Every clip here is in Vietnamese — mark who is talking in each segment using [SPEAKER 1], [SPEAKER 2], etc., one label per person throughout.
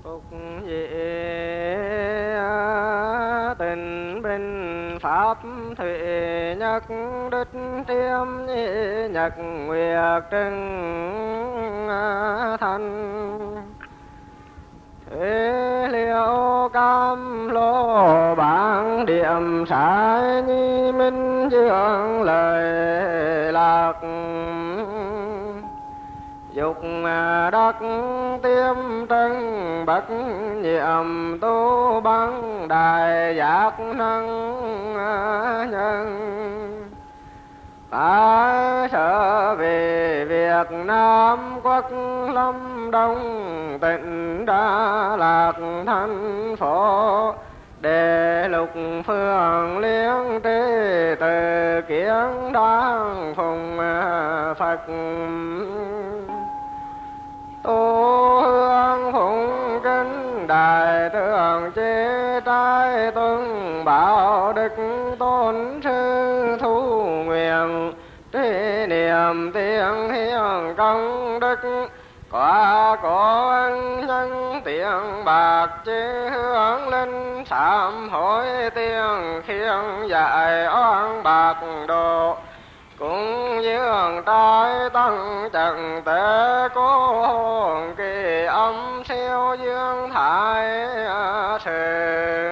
[SPEAKER 1] Cục dị tình bình pháp thủy nhật đức tiêm nhật nguyệt trưng thanh thế liệu cam lô bản điểm sai nhi minh dương lời lạc dục đắc tiêm trân bậc nhiệm tu băng đại giác năng nhân ta trở về Việt Nam quốc Lâm Đông tỉnh Đà Lạt thành phố để lục phương liên tri từ kiến đáng phùng Phật tu hương phụng kính đại thượng chế trai tuân bảo đức tôn sư thu nguyện trí niệm tiếng hiền công đức quả có ân nhân tiếng bạc chế hướng linh sám hối tiếng khiêng dạy oan bạc độ cũng dương trai tăng trần tế cố hồn kỳ âm siêu dương thải sự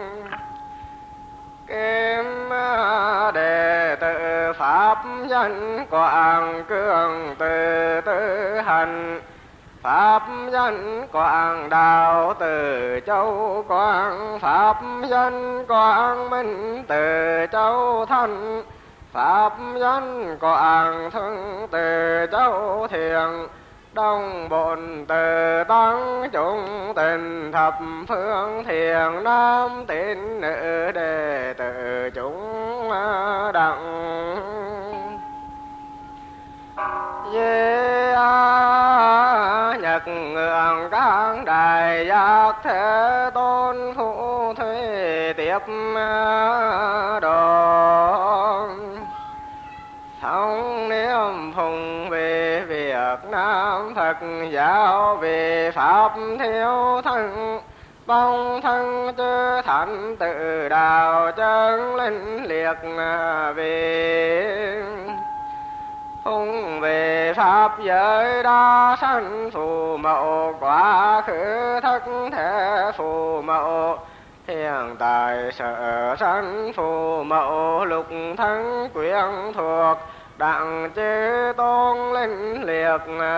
[SPEAKER 1] kim đệ tử pháp danh quảng cường từ tư hành pháp danh quảng đạo từ châu quảng pháp danh quảng minh từ châu thanh pháp danh quảng thân từ châu thiền đông bổn từ tăng chúng tình thập phương thiền nam tín nữ đệ tử chúng đặng Dê nhật ngưỡng các đại giác thế tôn phụ thuê tiếp đồ thống niệm phùng về Việt Nam Phật giáo về pháp thiếu thân bông thân chư thánh tự đạo chân linh liệt về phùng về pháp giới đa sanh phù mẫu quá khứ thất thể phù mẫu hiện tại sở sanh phù mẫu lục thân quyến thuộc đặng chư tôn linh liệt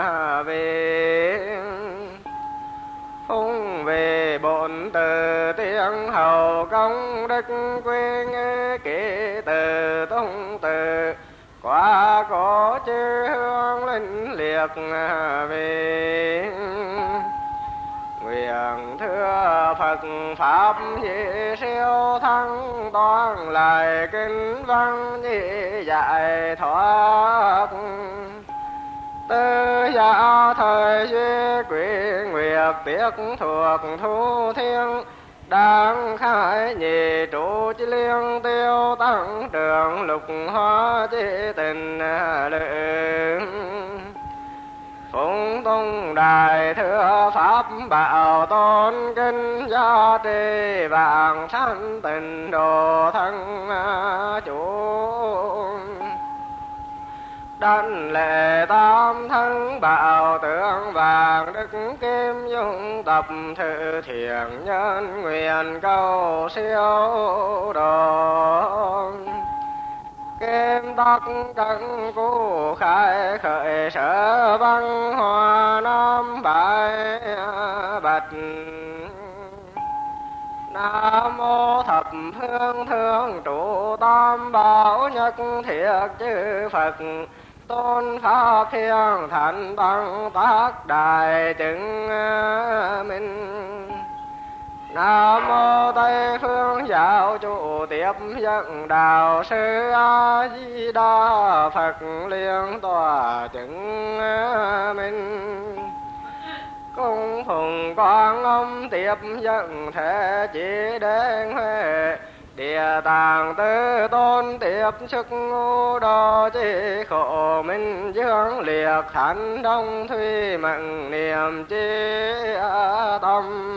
[SPEAKER 1] về phùng về bổn từ tiếng hầu công đức quy nghi kỹ từ tung từ quá có chư hương linh liệt về nguyện thưa Phật pháp nhị siêu thắng toàn lại kinh văn nhị giải thoát tư giả thời duy quỷ nguyệt tiết thuộc thu thiên đang khai nhị trụ chi liên tiêu tăng trưởng lục hoa chi tình lượng phụng tung đại thừa pháp bảo tôn kinh gia trì vàng sanh tình đồ thân chủ đảnh lễ tam thân bảo tượng vàng đức kim dung tập thử thiện nhân nguyện cầu siêu độ kim tắc cân cú khai khởi sở văn hoa nam bái bạch nam mô thập phương thương trụ tam bảo nhất thiết chư Phật tôn pháp thiên thành bằng tác đại chứng minh nam mô Tây phương giáo chủ tiếp dẫn đạo sư A Di Đà Phật liên tòa chứng minh cung phụng Quang Âm tiếp dẫn thế chỉ đến huệ Địa tạng tư tôn tiếp sức ngũ đồ chi khổ minh dương liệt thánh đông thủy mệnh niệm chi tâm.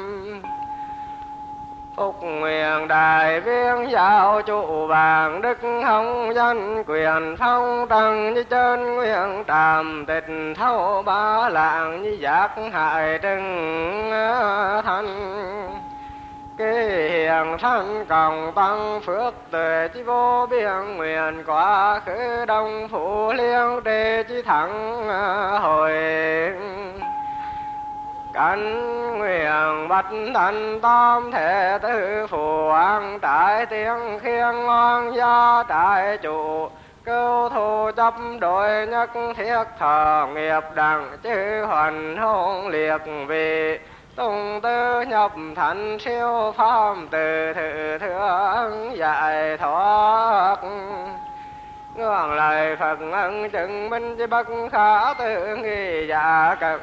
[SPEAKER 1] Phúc nguyện đại viên giáo trụ vàng đức hồng dân quyền phong trần như chân nguyện tràm tịch thâu ba lạng như giác hại trừng thanh. Kế hiền thân cộng tăng phước tuệ chi vô biên nguyện quá khứ đông phủ liêng trê chi thắng hồi. Cánh nguyện bạch thành tam thể tư phù an trải tiếng khiên ngoan gia trải trụ. Cứu thù chấp đội nhất thiết thờ nghiệp đẳng chư hoành hôn liệt vị. Tung tư nhập thành siêu pháp từ thử thương giải thoát. Ngưỡng lời Phật ân chứng minh chứ bất khả tư nghi giả cận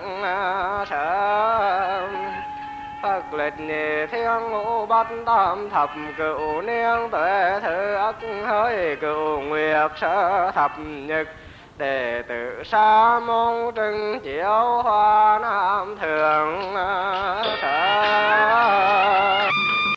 [SPEAKER 1] sớm. Phật lịch nhị thiên ngũ bát tam thập cửu niên tuệ thứ ất hơi cửu nguyệt sơ thập nhật. Đệ tử sa môn trừng chiếu hoa